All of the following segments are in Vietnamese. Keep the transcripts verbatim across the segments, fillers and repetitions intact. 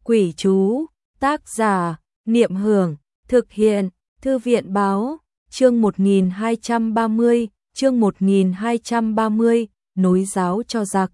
Quỷ chú, tác giả, Niệm Hưởng, thực hiện, Thư viện báo, chương một nghìn hai trăm ba mươi, chương một nghìn hai trăm ba mươi, nối giáo cho giặc.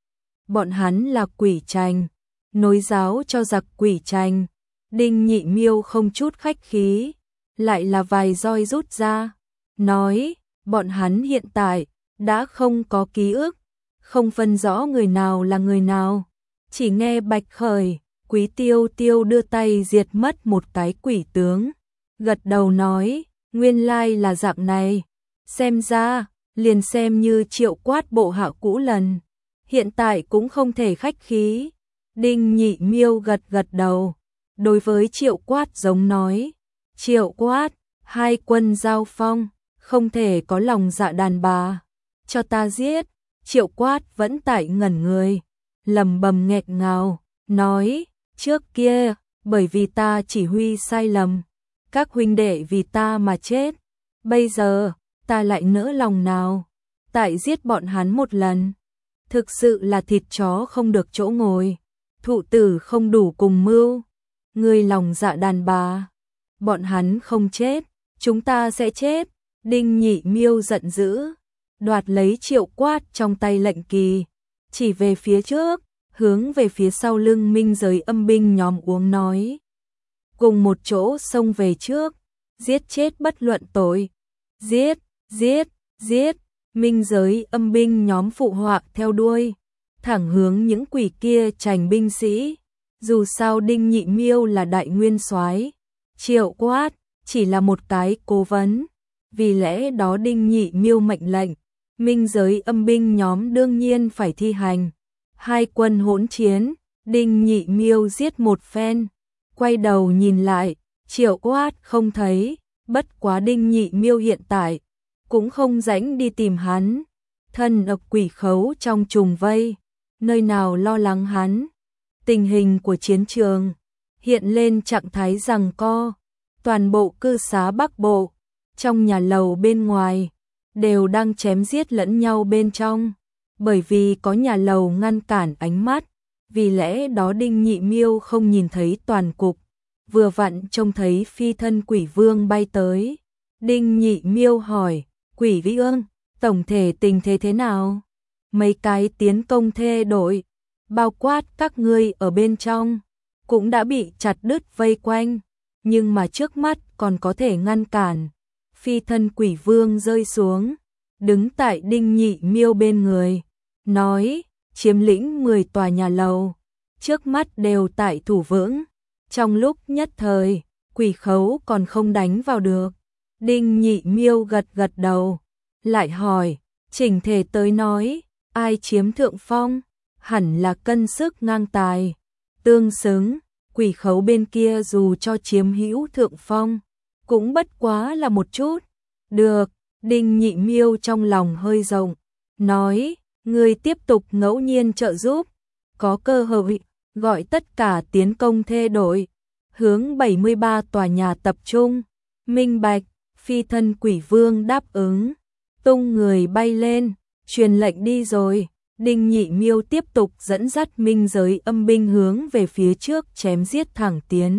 Bọn hắn là quỷ trành, nối giáo cho giặc quỷ trành. Đinh Nhị Miêu không chút khách khí, lại là vài roi rút ra, nói, bọn hắn hiện tại đã không có ký ức, không phân rõ người nào là người nào. Chỉ nghe Bạch Khởi, Quý Tiêu Tiêu đưa tay diệt mất một cái quỷ tướng, gật đầu nói, nguyên lai là dạng này, xem ra, liền xem như Triệu Quát bộ hạ cũ lần, hiện tại cũng không thể khách khí. Đinh Nhị Miêu gật gật đầu, đối với Triệu Quát giống nói, Triệu Quát, hai quân giao phong, không thể có lòng dạ đàn bà, cho ta giết. Triệu Quát vẫn tại ngẩn người, lầm bầm nghẹt ngào, nói, trước kia, bởi vì ta chỉ huy sai lầm, các huynh đệ vì ta mà chết, bây giờ, ta lại nỡ lòng nào, tại giết bọn hắn một lần. Thực sự là thịt chó không được chỗ ngồi, thụ tử không đủ cùng mưu, người lòng dạ đàn bà, bọn hắn không chết, chúng ta sẽ chết. Đinh Nhị Miêu giận dữ, đoạt lấy Triệu Quát trong tay lệnh kỳ, chỉ về phía trước, hướng về phía sau lưng minh giới âm binh nhóm uống nói. Cùng một chỗ xông về trước, giết chết bất luận tội, giết, giết, giết, minh giới âm binh nhóm phụ họa theo đuôi, thẳng hướng những quỷ kia trành binh sĩ. Dù sao Đinh Nhị Miêu là đại nguyên soái, Triệu Quát chỉ là một cái cố vấn, vì lẽ đó Đinh Nhị Miêu mệnh lệnh, minh giới âm binh nhóm đương nhiên phải thi hành. Hai quân hỗn chiến, Đinh Nhị Miêu giết một phen, quay đầu nhìn lại, Triệu Quát không thấy, bất quá Đinh Nhị Miêu hiện tại cũng không rảnh đi tìm hắn, thân ập quỷ khấu trong trùng vây, nơi nào lo lắng hắn. Tình hình của chiến trường hiện lên trạng thái giằng co, toàn bộ cư xá Bắc Bộ, trong nhà lầu bên ngoài đều đang chém giết lẫn nhau bên trong, bởi vì có nhà lầu ngăn cản ánh mắt, vì lẽ đó Đinh Nhị Miêu không nhìn thấy toàn cục, vừa vặn trông thấy phi thân quỷ vương bay tới. Đinh Nhị Miêu hỏi, quỷ vương, tổng thể tình thế thế nào? Mấy cái tiến công thê đội, bao quát các ngươi ở bên trong, cũng đã bị chặt đứt vây quanh, nhưng mà trước mắt còn có thể ngăn cản. Phi thân quỷ vương rơi xuống, đứng tại Đinh Nhị Miêu bên người, nói, chiếm lĩnh mười tòa nhà lầu, trước mắt đều tại thủ vững. Trong lúc nhất thời, quỷ khấu còn không đánh vào được. Đinh Nhị Miêu gật gật đầu, lại hỏi, chỉnh thể tới nói, ai chiếm thượng phong? Hẳn là cân sức ngang tài, tương xứng, quỷ khấu bên kia dù cho chiếm hữu thượng phong, cũng bất quá là một chút. Được, Đinh Nhị Miêu trong lòng hơi rộng, nói, người tiếp tục ngẫu nhiên trợ giúp, có cơ hội, gọi tất cả tiến công thê đội, hướng bảy mươi ba tòa nhà tập trung. Minh bạch, phi thân quỷ vương đáp ứng, tung người bay lên, truyền lệnh đi rồi. Đinh Nhị Miêu tiếp tục dẫn dắt minh giới âm binh hướng về phía trước chém giết thẳng tiến.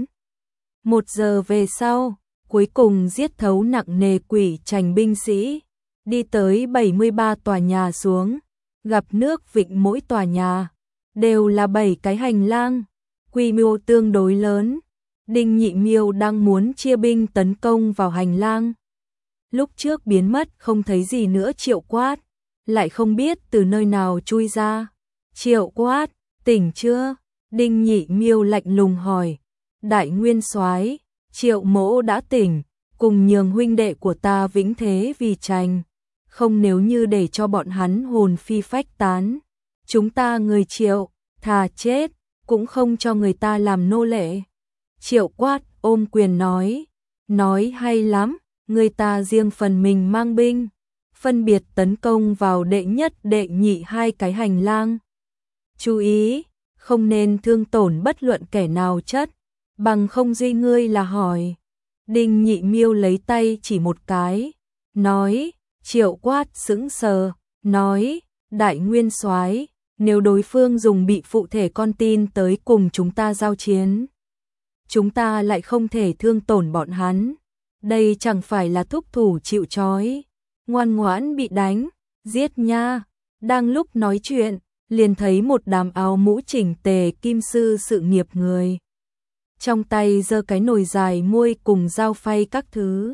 Một giờ về sau, cuối cùng giết thấu nặng nề quỷ trành binh sĩ, đi tới bảy mươi ba tòa nhà xuống, gặp nước vịnh mỗi tòa nhà, đều là bảy cái hành lang, quy mô tương đối lớn. Đinh Nhị Miêu đang muốn chia binh tấn công vào hành lang. Lúc trước biến mất không thấy gì nữa Triệu Quát, lại không biết từ nơi nào chui ra. Triệu Quát, tỉnh chưa? Đinh Nhị Miêu lạnh lùng hỏi. Đại nguyên soái, Triệu mỗ đã tỉnh, cùng nhường huynh đệ của ta vĩnh thế vì trành, không nếu như để cho bọn hắn hồn phi phách tán, chúng ta người Triệu, thà chết, cũng không cho người ta làm nô lệ. Triệu Quát ôm quyền nói, nói hay lắm, người ta riêng phần mình mang binh, phân biệt tấn công vào đệ nhất đệ nhị hai cái hành lang. Chú ý, không nên thương tổn bất luận kẻ nào chất, bằng không duy ngươi là hỏi. Đinh Nhị Miêu lấy tay chỉ một cái, nói, Triệu Quát sững sờ, nói, đại nguyên soái, Nếu đối phương dùng bị phụ thể con tin tới cùng chúng ta giao chiến, chúng ta lại không thể thương tổn bọn hắn. Đây chẳng phải là thúc thủ chịu trói, ngoan ngoãn bị đánh, giết nha. Đang lúc nói chuyện, liền thấy một đám áo mũ chỉnh tề kim sư sự nghiệp người. Trong tay giơ cái nồi dài muôi cùng dao phay các thứ.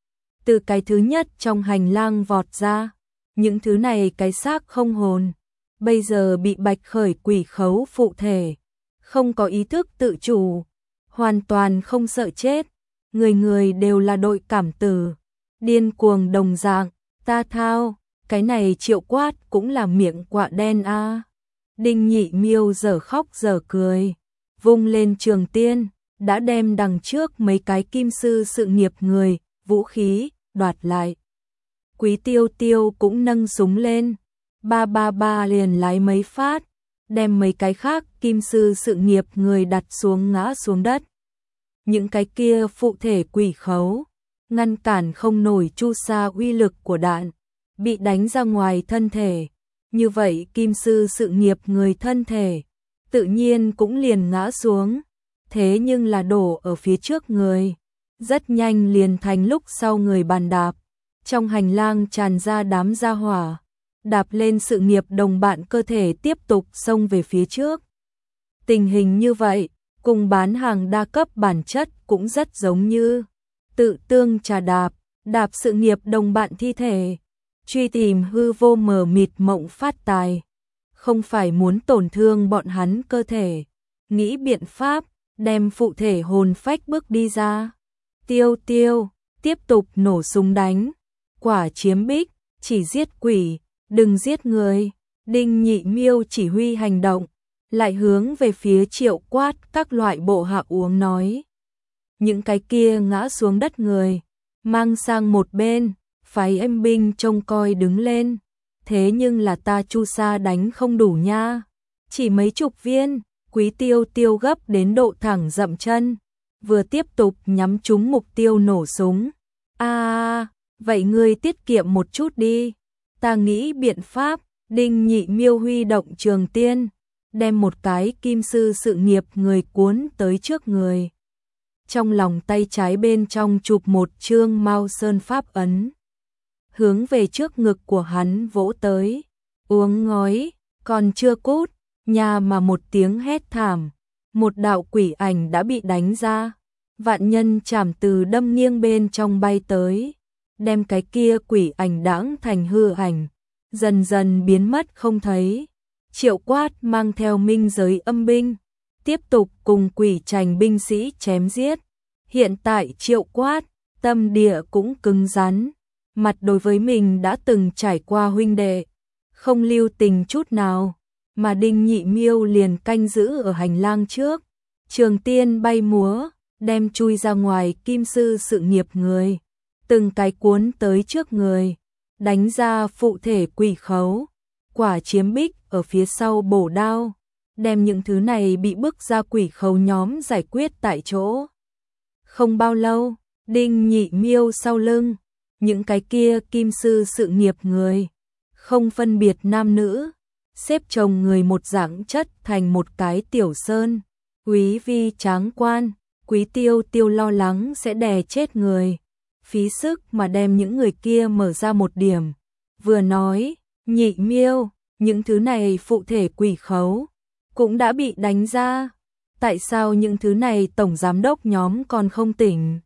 Từ cái thứ nhất trong hành lang vọt ra, những thứ này cái xác không hồn, bây giờ bị Bạch Khởi quỷ khấu phụ thể, không có ý thức tự chủ, hoàn toàn không sợ chết, người người đều là đội cảm tử, điên cuồng đồng dạng, ta thao, cái này Triệu Quát cũng là miệng quạ đen a. À. Đinh Nhị Miêu giờ khóc giờ cười, vung lên trường tiên, đã đem đằng trước mấy cái kim sư sự nghiệp người, vũ khí, đoạt lại. Quý Tiêu Tiêu cũng nâng súng lên, ba ba ba liền lái mấy phát, đem mấy cái khác kim sư sự nghiệp người đặt xuống ngã xuống đất. Những cái kia phụ thể quỷ khấu, ngăn cản không nổi chu sa uy lực của đạn, bị đánh ra ngoài thân thể. Như vậy kim sư sự nghiệp người thân thể, tự nhiên cũng liền ngã xuống, thế nhưng là đổ ở phía trước người, rất nhanh liền thành lúc sau người bàn đạp, trong hành lang tràn ra đám gia hỏa, đạp lên sự nghiệp đồng bạn cơ thể tiếp tục xông về phía trước. Tình hình như vậy, cùng bán hàng đa cấp bản chất cũng rất giống như tự tương trà đạp, đạp sự nghiệp đồng bạn thi thể, truy tìm hư vô mờ mịt mộng phát tài, không phải muốn tổn thương bọn hắn cơ thể, nghĩ biện pháp, đem phụ thể hồn phách bước đi ra. Tiêu Tiêu, tiếp tục nổ súng đánh, quả chiếm bích, chỉ giết quỷ, đừng giết người. Đinh Nhị Miêu chỉ huy hành động, lại hướng về phía Triệu Quát các loại bộ hạ uống nói. Những cái kia ngã xuống đất người, mang sang một bên, phái em binh trông coi đứng lên. Thế nhưng là ta chu sa đánh không đủ nha, chỉ mấy chục viên. Quý Tiêu Tiêu gấp đến độ thẳng dậm chân, vừa tiếp tục nhắm trúng mục tiêu nổ súng. A, à, vậy ngươi tiết kiệm một chút đi, ta nghĩ biện pháp. Đinh Nhị Miêu huy động trường tiên, đem một cái kim sư sự nghiệp người cuốn tới trước người. Trong lòng tay trái bên trong chụp một chương Mao Sơn pháp ấn, hướng về trước ngực của hắn vỗ tới. Uống ngói, còn chưa cút, nhà mà một tiếng hét thảm, một đạo quỷ ảnh đã bị đánh ra. Vạn nhân chảm từ đâm nghiêng bên trong bay tới, đem cái kia quỷ ảnh đãng thành hư ảnh, dần dần biến mất không thấy. Triệu Quát mang theo minh giới âm binh, tiếp tục cùng quỷ trành binh sĩ chém giết. Hiện tại Triệu Quát, tâm địa cũng cứng rắn, mặt đối với mình đã từng trải qua huynh đệ, không lưu tình chút nào, mà Đinh Nhị Miêu liền canh giữ ở hành lang trước, trường tiên bay múa, đem chui ra ngoài kim sư sự nghiệp người, từng cái cuốn tới trước người, đánh ra phụ thể quỷ khấu, quả chiếm bích ở phía sau bổ đao, đem những thứ này bị bức ra quỷ khấu nhóm giải quyết tại chỗ. Không bao lâu, Đinh Nhị Miêu sau lưng, những cái kia kim sư sự nghiệp người, không phân biệt nam nữ, xếp chồng người một dạng chất thành một cái tiểu sơn. Quý vi tráng quan, Quý Tiêu Tiêu lo lắng sẽ đè chết người, phí sức mà đem những người kia mở ra một điểm. Vừa nói, Nhị Miêu, những thứ này phụ thể quỷ khấu, cũng đã bị đánh ra. Tại sao những thứ này tổng giám đốc nhóm còn không tỉnh?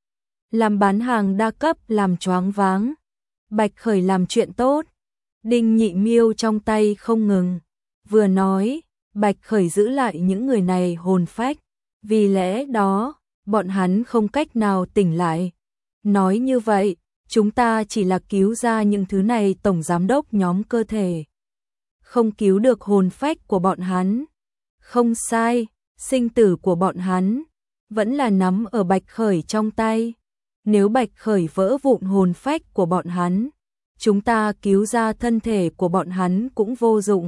Làm bán hàng đa cấp làm choáng váng, Bạch Khởi làm chuyện tốt. Đinh Nhị Miêu trong tay không ngừng, vừa nói, Bạch Khởi giữ lại những người này hồn phách, vì lẽ đó, bọn hắn không cách nào tỉnh lại. Nói như vậy, chúng ta chỉ là cứu ra những thứ này tổng giám đốc nhóm cơ thể, không cứu được hồn phách của bọn hắn. Không sai, sinh tử của bọn hắn vẫn là nắm ở Bạch Khởi trong tay. Nếu Bạch Khởi vỡ vụn hồn phách của bọn hắn, chúng ta cứu ra thân thể của bọn hắn cũng vô dụng,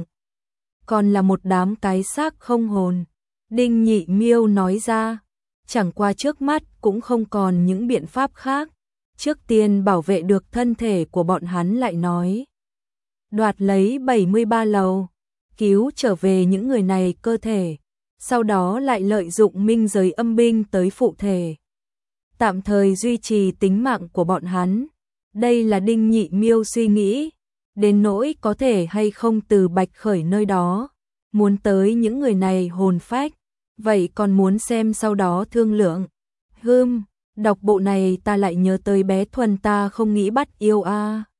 còn là một đám cái xác không hồn. Đinh Nhị Miêu nói ra, chẳng qua trước mắt cũng không còn những biện pháp khác, trước tiên bảo vệ được thân thể của bọn hắn lại nói. Đoạt lấy bảy mươi ba lầu, cứu trở về những người này cơ thể, sau đó lại lợi dụng minh giới âm binh tới phụ thể, tạm thời duy trì tính mạng của bọn hắn. Đây là Đinh Nhị Miêu suy nghĩ, đến nỗi có thể hay không từ Bạch Khởi nơi đó, muốn tới những người này hồn phách, vậy còn muốn xem sau đó thương lượng. Hừm, đọc bộ này ta lại nhớ tới bé Thuần ta không nghĩ bắt yêu a. À.